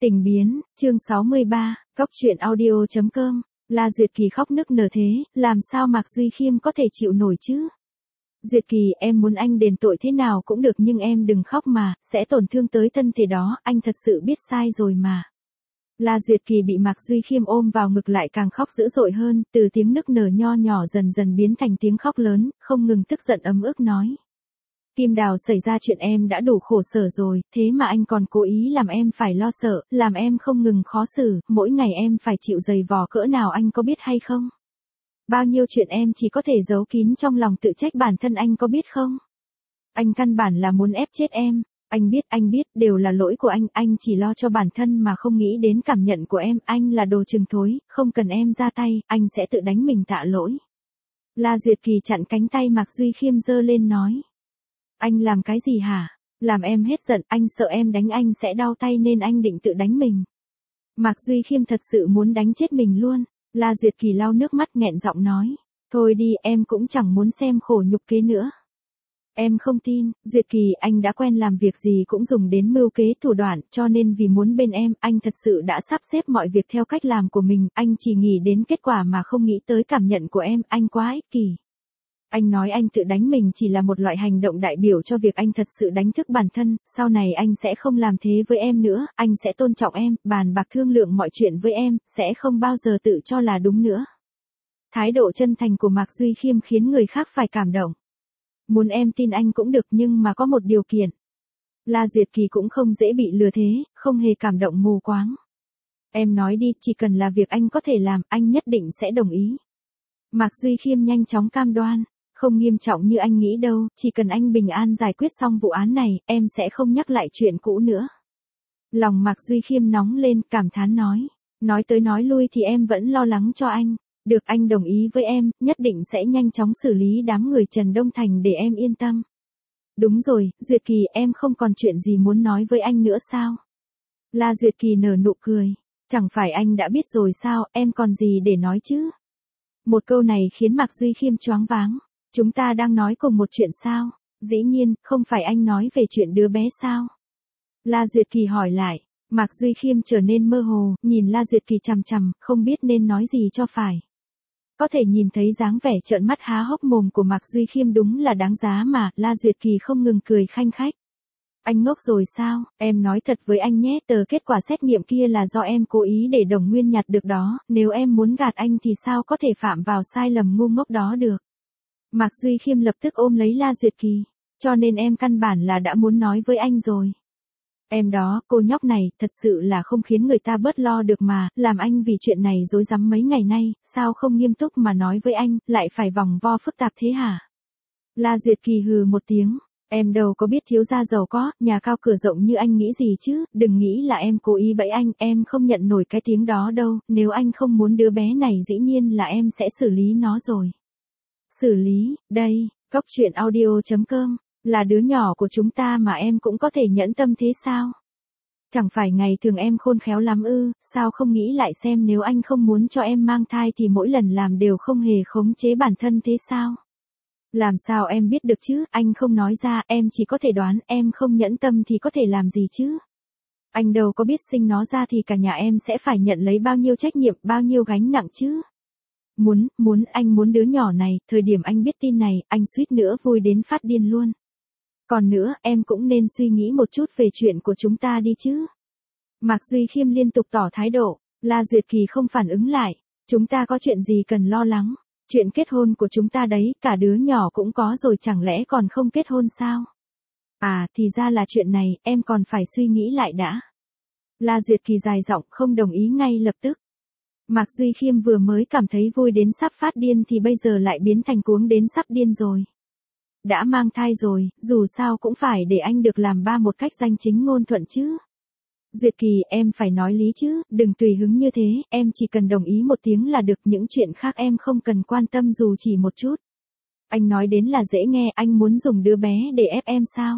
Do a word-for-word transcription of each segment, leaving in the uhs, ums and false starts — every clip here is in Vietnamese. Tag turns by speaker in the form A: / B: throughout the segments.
A: Tình biến, chương sáu mươi ba, Cóc truyện audio chấm com. La Duyệt Kỳ khóc nức nở thế, làm sao Mạc Duy Khiêm có thể chịu nổi chứ? Duyệt Kỳ, em muốn anh đền tội thế nào cũng được nhưng em đừng khóc mà, sẽ tổn thương tới thân thể đó, anh thật sự biết sai rồi mà. La Duyệt Kỳ bị Mạc Duy Khiêm ôm vào ngực lại càng khóc dữ dội hơn, từ tiếng nức nở nho nhỏ dần dần biến thành tiếng khóc lớn, không ngừng tức giận ấm ức nói. Kim Đào, xảy ra chuyện em đã đủ khổ sở rồi, thế mà anh còn cố ý làm em phải lo sợ, làm em không ngừng khó xử, mỗi ngày em phải chịu dày vò cỡ nào anh có biết hay không? Bao nhiêu chuyện em chỉ có thể giấu kín trong lòng tự trách bản thân anh có biết không? Anh căn bản là muốn ép chết em, anh biết, anh biết, đều là lỗi của anh, anh chỉ lo cho bản thân mà không nghĩ đến cảm nhận của em, anh là đồ chừng thối, không cần em ra tay, anh sẽ tự đánh mình tạ lỗi. La Duyệt Kỳ chặn cánh tay Mạc Duy Khiêm giơ lên nói. Anh làm cái gì hả? Làm em hết giận, anh sợ em đánh anh sẽ đau tay nên anh định tự đánh mình. Mạc Duy Khiêm thật sự muốn đánh chết mình luôn. La Duyệt Kỳ lau nước mắt nghẹn giọng nói. Thôi đi, em cũng chẳng muốn xem khổ nhục kế nữa. Em không tin, Duyệt Kỳ, anh đã quen làm việc gì cũng dùng đến mưu kế thủ đoạn, cho nên vì muốn bên em, anh thật sự đã sắp xếp mọi việc theo cách làm của mình, anh chỉ nghĩ đến kết quả mà không nghĩ tới cảm nhận của em, anh quá ích kỷ. Anh nói anh tự đánh mình chỉ là một loại hành động đại biểu cho việc anh thật sự đánh thức bản thân, sau này anh sẽ không làm thế với em nữa, anh sẽ tôn trọng em, bàn bạc thương lượng mọi chuyện với em, sẽ không bao giờ tự cho là đúng nữa. Thái độ chân thành của Mạc Duy Khiêm khiến người khác phải cảm động. Muốn em tin anh cũng được nhưng mà có một điều kiện. La Duyệt Kỳ cũng không dễ bị lừa thế, không hề cảm động mù quáng. Em nói đi, chỉ cần là việc anh có thể làm, anh nhất định sẽ đồng ý. Mạc Duy Khiêm nhanh chóng cam đoan. Không nghiêm trọng như anh nghĩ đâu, chỉ cần anh bình an giải quyết xong vụ án này, em sẽ không nhắc lại chuyện cũ nữa. Lòng Mạc Duy Khiêm nóng lên, cảm thán nói. Nói tới nói lui thì em vẫn lo lắng cho anh. Được, anh đồng ý với em, nhất định sẽ nhanh chóng xử lý đám người Trần Đông Thành để em yên tâm. Đúng rồi, Duyệt Kỳ, em không còn chuyện gì muốn nói với anh nữa sao? La Duyệt Kỳ nở nụ cười. Chẳng phải anh đã biết rồi sao, em còn gì để nói chứ? Một câu này khiến Mạc Duy Khiêm choáng váng. Chúng ta đang nói cùng một chuyện sao? Dĩ nhiên, không phải anh nói về chuyện đứa bé sao? La Duyệt Kỳ hỏi lại. Mạc Duy Khiêm trở nên mơ hồ, nhìn La Duyệt Kỳ chằm chằm, không biết nên nói gì cho phải. Có thể nhìn thấy dáng vẻ trợn mắt há hốc mồm của Mạc Duy Khiêm đúng là đáng giá mà, La Duyệt Kỳ không ngừng cười khanh khách. Anh ngốc rồi sao, em nói thật với anh nhé, tờ kết quả xét nghiệm kia là do em cố ý để Đồng Nguyên nhặt được đó, nếu em muốn gạt anh thì sao có thể phạm vào sai lầm ngu ngốc đó được. Mạc Duy Khiêm lập tức ôm lấy La Duyệt Kỳ, cho nên em căn bản là đã muốn nói với anh rồi. Em đó, cô nhóc này, thật sự là không khiến người ta bớt lo được mà, làm anh vì chuyện này rối rắm mấy ngày nay, sao không nghiêm túc mà nói với anh, lại phải vòng vo phức tạp thế hả? La Duyệt Kỳ hừ một tiếng, em đâu có biết thiếu gia giàu có, nhà cao cửa rộng như anh nghĩ gì chứ, đừng nghĩ là em cố ý bẫy anh, em không nhận nổi cái tiếng đó đâu, nếu anh không muốn đứa bé này dĩ nhiên là em sẽ xử lý nó rồi. Xử lý, đây, Cóc truyện audio chấm com, là đứa nhỏ của chúng ta mà em cũng có thể nhẫn tâm thế sao? Chẳng phải ngày thường em khôn khéo lắm ư, sao không nghĩ lại xem nếu anh không muốn cho em mang thai thì mỗi lần làm đều không hề khống chế bản thân thế sao? Làm sao em biết được chứ, anh không nói ra, em chỉ có thể đoán, em không nhẫn tâm thì có thể làm gì chứ? Anh đâu có biết sinh nó ra thì cả nhà em sẽ phải nhận lấy bao nhiêu trách nhiệm, bao nhiêu gánh nặng chứ? Muốn, muốn, anh muốn đứa nhỏ này, thời điểm anh biết tin này, anh suýt nữa vui đến phát điên luôn. Còn nữa, em cũng nên suy nghĩ một chút về chuyện của chúng ta đi chứ. Mạc Duy Khiêm liên tục tỏ thái độ, La Duyệt Kỳ không phản ứng lại. Chúng ta có chuyện gì cần lo lắng? Chuyện kết hôn của chúng ta đấy, cả đứa nhỏ cũng có rồi chẳng lẽ còn không kết hôn sao? À, thì ra là chuyện này, em còn phải suy nghĩ lại đã. La Duyệt Kỳ dài giọng không đồng ý ngay lập tức. Mạc Duy Khiêm vừa mới cảm thấy vui đến sắp phát điên thì bây giờ lại biến thành cuống đến sắp điên rồi. Đã mang thai rồi, dù sao cũng phải để anh được làm ba một cách danh chính ngôn thuận chứ. Duyệt Kỳ, em phải nói lý chứ, đừng tùy hứng như thế, em chỉ cần đồng ý một tiếng là được, những chuyện khác em không cần quan tâm dù chỉ một chút. Anh nói đến là dễ nghe, anh muốn dùng đứa bé để ép em sao?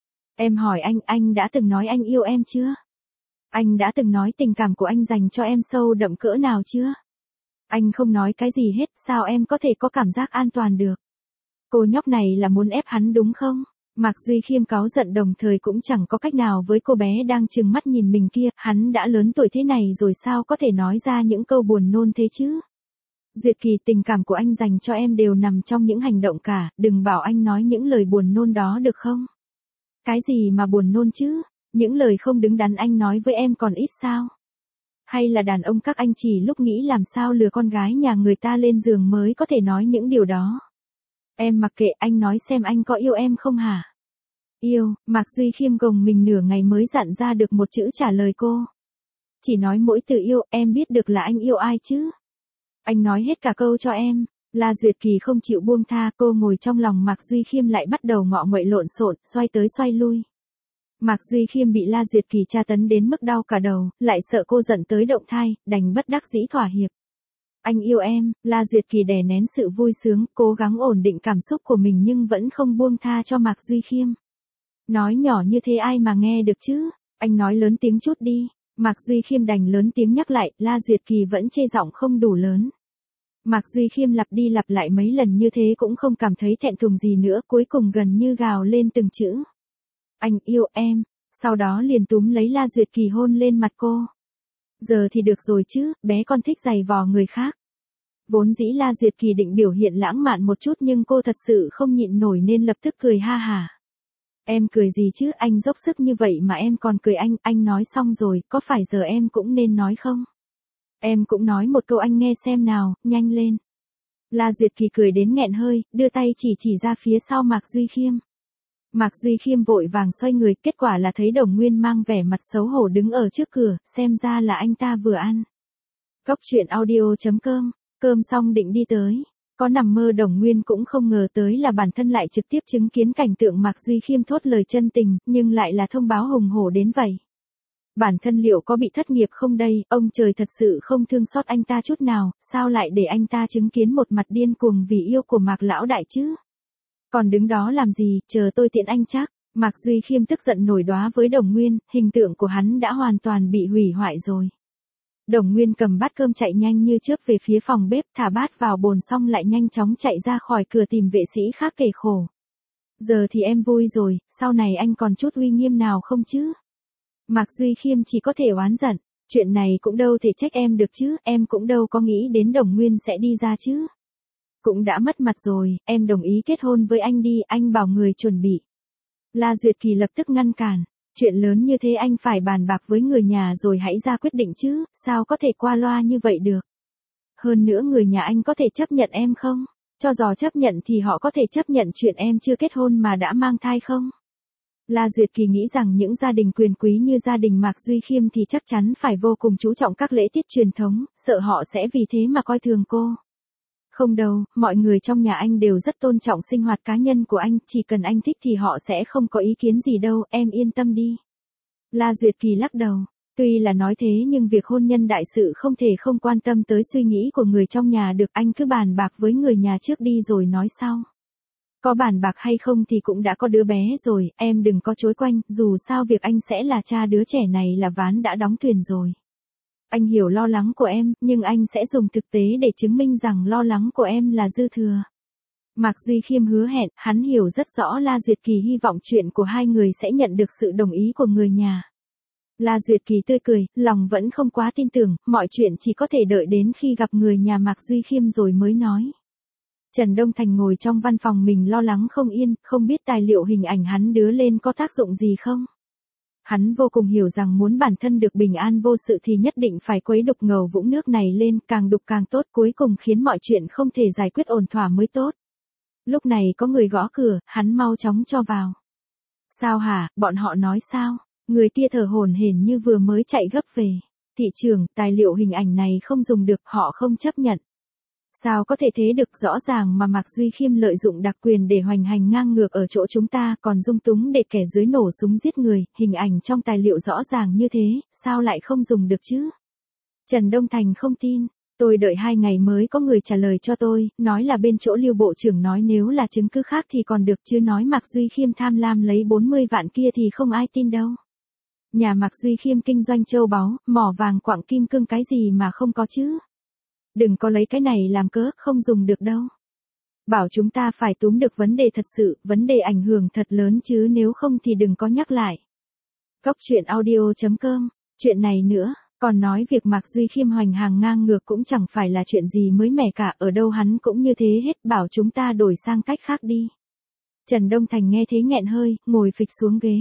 A: Em hỏi anh, anh đã từng nói anh yêu em chưa? Anh đã từng nói tình cảm của anh dành cho em sâu đậm cỡ nào chưa? Anh không nói cái gì hết, sao em có thể có cảm giác an toàn được? Cô nhóc này là muốn ép hắn đúng không? Mạc Duy Khiêm cáu giận đồng thời cũng chẳng có cách nào với cô bé đang trừng mắt nhìn mình kia, hắn đã lớn tuổi thế này rồi sao có thể nói ra những câu buồn nôn thế chứ? Duyệt Kỳ, tình cảm của anh dành cho em đều nằm trong những hành động cả, đừng bảo anh nói những lời buồn nôn đó được không? Cái gì mà buồn nôn chứ? Những lời không đứng đắn anh nói với em còn ít sao? Hay là đàn ông các anh chỉ lúc nghĩ làm sao lừa con gái nhà người ta lên giường mới có thể nói những điều đó? Em mặc kệ, anh nói xem anh có yêu em không hả? Yêu, Mạc Duy Khiêm gồng mình nửa ngày mới dặn ra được một chữ trả lời cô. Chỉ nói mỗi từ yêu, em biết được là anh yêu ai chứ? Anh nói hết cả câu cho em. La Duyệt Kỳ không chịu buông tha, cô ngồi trong lòng Mạc Duy Khiêm lại bắt đầu ngọ nguậy lộn xộn, xoay tới xoay lui. Mạc Duy Khiêm bị La Duyệt Kỳ tra tấn đến mức đau cả đầu, lại sợ cô giận tới động thai, đành bất đắc dĩ thỏa hiệp. Anh yêu em, La Duyệt Kỳ đè nén sự vui sướng, cố gắng ổn định cảm xúc của mình nhưng vẫn không buông tha cho Mạc Duy Khiêm. Nói nhỏ như thế ai mà nghe được chứ, anh nói lớn tiếng chút đi. Mạc Duy Khiêm đành lớn tiếng nhắc lại, La Duyệt Kỳ vẫn chê giọng không đủ lớn. Mạc Duy Khiêm lặp đi lặp lại mấy lần như thế cũng không cảm thấy thẹn thùng gì nữa, cuối cùng gần như gào lên từng chữ. Anh yêu em, sau đó liền túm lấy La Duyệt Kỳ hôn lên mặt cô. Giờ thì được rồi chứ, bé con thích giày vò người khác. Vốn dĩ La Duyệt Kỳ định biểu hiện lãng mạn một chút nhưng cô thật sự không nhịn nổi nên lập tức cười ha hả. Em cười gì chứ, anh dốc sức như vậy mà em còn cười anh, anh nói xong rồi, có phải giờ em cũng nên nói không? Em cũng nói một câu anh nghe xem nào, nhanh lên. La Duyệt Kỳ cười đến nghẹn hơi, đưa tay chỉ chỉ ra phía sau Mạc Duy Khiêm. Mạc Duy Khiêm vội vàng xoay người, kết quả là thấy Đồng Nguyên mang vẻ mặt xấu hổ đứng ở trước cửa, xem ra là anh ta vừa ăn. Cốc truyện audio chấm com, cơm xong định đi tới. Có nằm mơ Đồng Nguyên cũng không ngờ tới là bản thân lại trực tiếp chứng kiến cảnh tượng Mạc Duy Khiêm thốt lời chân tình, nhưng lại là thông báo hùng hổ đến vậy. Bản thân liệu có bị thất nghiệp không đây, ông trời thật sự không thương xót anh ta chút nào, sao lại để anh ta chứng kiến một mặt điên cuồng vì yêu của Mạc lão đại chứ? Còn đứng đó làm gì, chờ tôi tiện anh chắc. Mạc Duy Khiêm tức giận nổi đoá với Đồng Nguyên, hình tượng của hắn đã hoàn toàn bị hủy hoại rồi. Đồng Nguyên cầm bát cơm chạy nhanh như chớp về phía phòng bếp, thả bát vào bồn xong lại nhanh chóng chạy ra khỏi cửa tìm vệ sĩ khác kể khổ. Giờ thì em vui rồi, sau này anh còn chút uy nghiêm nào không chứ? Mạc Duy Khiêm chỉ có thể oán giận, chuyện này cũng đâu thể trách em được chứ, em cũng đâu có nghĩ đến Đồng Nguyên sẽ đi ra chứ. Cũng đã mất mặt rồi, em đồng ý kết hôn với anh đi, anh bảo người chuẩn bị. La Duyệt Kỳ lập tức ngăn cản, chuyện lớn như thế anh phải bàn bạc với người nhà rồi hãy ra quyết định chứ, sao có thể qua loa như vậy được. Hơn nữa người nhà anh có thể chấp nhận em không? Cho dò chấp nhận thì họ có thể chấp nhận chuyện em chưa kết hôn mà đã mang thai không? La Duyệt Kỳ nghĩ rằng những gia đình quyền quý như gia đình Mạc Duy Khiêm thì chắc chắn phải vô cùng chú trọng các lễ tiết truyền thống, sợ họ sẽ vì thế mà coi thường cô. Không đâu, mọi người trong nhà anh đều rất tôn trọng sinh hoạt cá nhân của anh, chỉ cần anh thích thì họ sẽ không có ý kiến gì đâu, em yên tâm đi. La Duyệt Kỳ lắc đầu, tuy là nói thế nhưng việc hôn nhân đại sự không thể không quan tâm tới suy nghĩ của người trong nhà được, anh cứ bàn bạc với người nhà trước đi rồi nói sau. Có bàn bạc hay không thì cũng đã có đứa bé rồi, em đừng có chối quanh, dù sao việc anh sẽ là cha đứa trẻ này là ván đã đóng thuyền rồi. Anh hiểu lo lắng của em, nhưng anh sẽ dùng thực tế để chứng minh rằng lo lắng của em là dư thừa. Mạc Duy Khiêm hứa hẹn, hắn hiểu rất rõ La Duyệt Kỳ hy vọng chuyện của hai người sẽ nhận được sự đồng ý của người nhà. La Duyệt Kỳ tươi cười, lòng vẫn không quá tin tưởng, mọi chuyện chỉ có thể đợi đến khi gặp người nhà Mạc Duy Khiêm rồi mới nói. Trần Đông Thành ngồi trong văn phòng mình lo lắng không yên, không biết tài liệu hình ảnh hắn đưa lên có tác dụng gì không. Hắn vô cùng hiểu rằng muốn bản thân được bình an vô sự thì nhất định phải quấy đục ngầu vũng nước này lên, càng đục càng tốt, cuối cùng khiến mọi chuyện không thể giải quyết ổn thỏa mới tốt. Lúc này có người gõ cửa, hắn mau chóng cho vào. Sao hả, bọn họ nói sao? Người kia thở hổn hển như vừa mới chạy gấp về. Thị trường, tài liệu hình ảnh này không dùng được, họ không chấp nhận. Sao có thể thế được, rõ ràng mà Mạc Duy Khiêm lợi dụng đặc quyền để hoành hành ngang ngược ở chỗ chúng ta, còn dung túng để kẻ dưới nổ súng giết người, hình ảnh trong tài liệu rõ ràng như thế, sao lại không dùng được chứ? Trần Đông Thành không tin, tôi đợi hai ngày mới có người trả lời cho tôi, nói là bên chỗ Lưu Bộ trưởng nói nếu là chứng cứ khác thì còn được chứ nói Mạc Duy Khiêm tham lam lấy bốn mươi vạn kia thì không ai tin đâu. Nhà Mạc Duy Khiêm kinh doanh châu báu, mỏ vàng quặng kim cương cái gì mà không có chứ? Đừng có lấy cái này làm cớ, không dùng được đâu. Bảo chúng ta phải túm được vấn đề thật sự, vấn đề ảnh hưởng thật lớn chứ nếu không thì đừng có nhắc lại. Cốc truyện audio chấm com, chuyện này nữa, còn nói việc Mạc Duy Khiêm hoành hàng ngang ngược cũng chẳng phải là chuyện gì mới mẻ cả, ở đâu hắn cũng như thế hết, bảo chúng ta đổi sang cách khác đi. Trần Đông Thành nghe thế nghẹn hơi, ngồi phịch xuống ghế.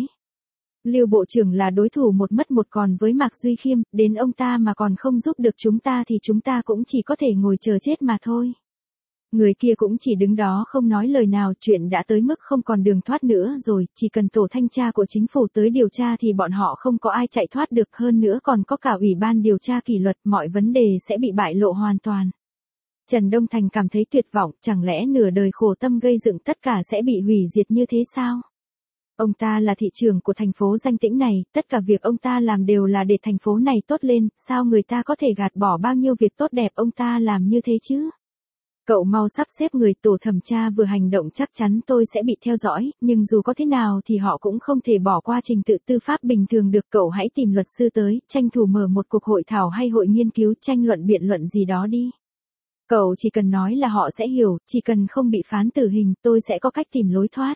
A: Lưu Bộ trưởng là đối thủ một mất một còn với Mạc Duy Khiêm, đến ông ta mà còn không giúp được chúng ta thì chúng ta cũng chỉ có thể ngồi chờ chết mà thôi. Người kia cũng chỉ đứng đó không nói lời nào, chuyện đã tới mức không còn đường thoát nữa rồi, chỉ cần tổ thanh tra của chính phủ tới điều tra thì bọn họ không có ai chạy thoát được, hơn nữa còn có cả ủy ban điều tra kỷ luật, mọi vấn đề sẽ bị bại lộ hoàn toàn. Trần Đông Thành cảm thấy tuyệt vọng, chẳng lẽ nửa đời khổ tâm gây dựng tất cả sẽ bị hủy diệt như thế sao? Ông ta là thị trưởng của thành phố danh tĩnh này, tất cả việc ông ta làm đều là để thành phố này tốt lên, sao người ta có thể gạt bỏ bao nhiêu việc tốt đẹp ông ta làm như thế chứ? Cậu mau sắp xếp người, tổ thẩm tra vừa hành động chắc chắn tôi sẽ bị theo dõi, nhưng dù có thế nào thì họ cũng không thể bỏ qua trình tự tư pháp bình thường được, cậu hãy tìm luật sư tới, tranh thủ mở một cuộc hội thảo hay hội nghiên cứu, tranh luận biện luận gì đó đi. Cậu chỉ cần nói là họ sẽ hiểu, chỉ cần không bị phán tử hình, tôi sẽ có cách tìm lối thoát.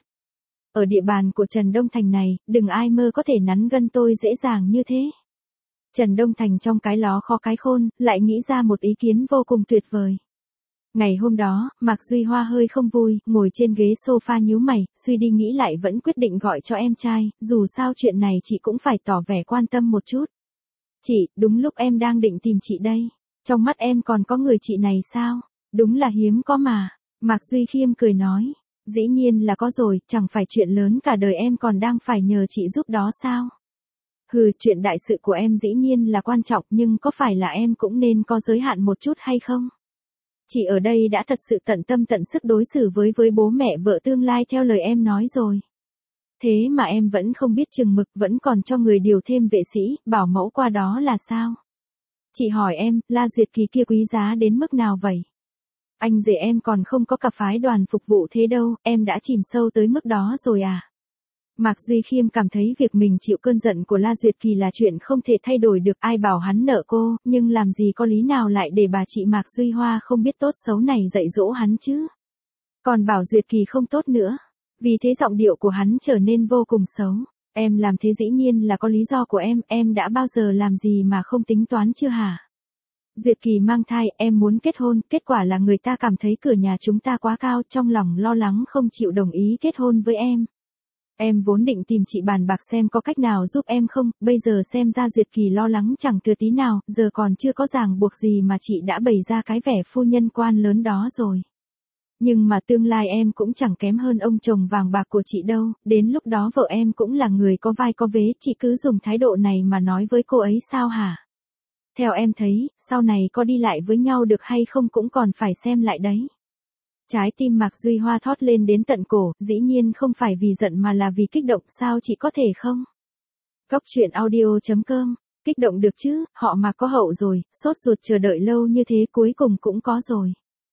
A: Ở địa bàn của Trần Đông Thành này, đừng ai mơ có thể nắn gân tôi dễ dàng như thế. Trần Đông Thành trong cái ló khó cái khôn, lại nghĩ ra một ý kiến vô cùng tuyệt vời. Ngày hôm đó, Mạc Duy Hoa hơi không vui, ngồi trên ghế sofa nhíu mày, suy đi nghĩ lại vẫn quyết định gọi cho em trai, dù sao chuyện này chị cũng phải tỏ vẻ quan tâm một chút. Chị, đúng lúc em đang định tìm chị đây. Trong mắt em còn có người chị này sao? Đúng là hiếm có mà. Mạc Duy Khiêm cười nói. Dĩ nhiên là có rồi, chẳng phải chuyện lớn cả đời em còn đang phải nhờ chị giúp đó sao? Hừ, chuyện đại sự của em dĩ nhiên là quan trọng, nhưng có phải là em cũng nên có giới hạn một chút hay không? Chị ở đây đã thật sự tận tâm tận sức đối xử với với bố mẹ vợ tương lai theo lời em nói rồi. Thế mà em vẫn không biết chừng mực, vẫn còn cho người điều thêm vệ sĩ, bảo mẫu qua đó là sao? Chị hỏi em, La Duyệt Kỳ kia quý giá đến mức nào vậy? Anh rể em còn không có cả phái đoàn phục vụ thế đâu, em đã chìm sâu tới mức đó rồi à? Mạc Duy Khiêm cảm thấy việc mình chịu cơn giận của La Duyệt Kỳ là chuyện không thể thay đổi được, ai bảo hắn nợ cô, nhưng làm gì có lý nào lại để bà chị Mạc Duy Hoa không biết tốt xấu này dạy dỗ hắn chứ? Còn bảo Duyệt Kỳ không tốt nữa. Vì thế giọng điệu của hắn trở nên vô cùng xấu. Em làm thế dĩ nhiên là có lý do của em, em đã bao giờ làm gì mà không tính toán chưa hả? Duyệt Kỳ mang thai, em muốn kết hôn, kết quả là người ta cảm thấy cửa nhà chúng ta quá cao, trong lòng lo lắng không chịu đồng ý kết hôn với em. Em vốn định tìm chị bàn bạc xem có cách nào giúp em không, bây giờ xem ra Duyệt Kỳ lo lắng chẳng thừa tí nào, giờ còn chưa có ràng buộc gì mà chị đã bày ra cái vẻ phu nhân quan lớn đó rồi. Nhưng mà tương lai em cũng chẳng kém hơn ông chồng vàng bạc của chị đâu, đến lúc đó vợ em cũng là người có vai có vế, chị cứ dùng thái độ này mà nói với cô ấy sao hả? Theo em thấy, sau này có đi lại với nhau được hay không cũng còn phải xem lại đấy. Trái tim Mạc Duy Hoa thót lên đến tận cổ, dĩ nhiên không phải vì giận mà là vì kích động, sao chị có thể không? Cốc truyện audio chấm com, kích động được chứ, họ mà có hậu rồi, sốt ruột chờ đợi lâu như thế cuối cùng cũng có rồi.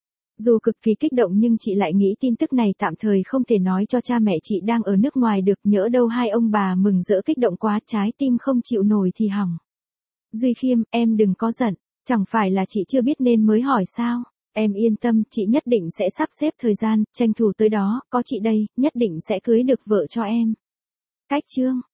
A: Dù cực kỳ kích động nhưng chị lại nghĩ tin tức này tạm thời không thể nói cho cha mẹ chị đang ở nước ngoài được, nhỡ đâu hai ông bà mừng rỡ kích động quá trái tim không chịu nổi thì hỏng. Duy Khiêm, em đừng có giận, chẳng phải là chị chưa biết nên mới hỏi sao? Em yên tâm, chị nhất định sẽ sắp xếp thời gian, tranh thủ tới đó, có chị đây, nhất định sẽ cưới được vợ cho em. Cách chương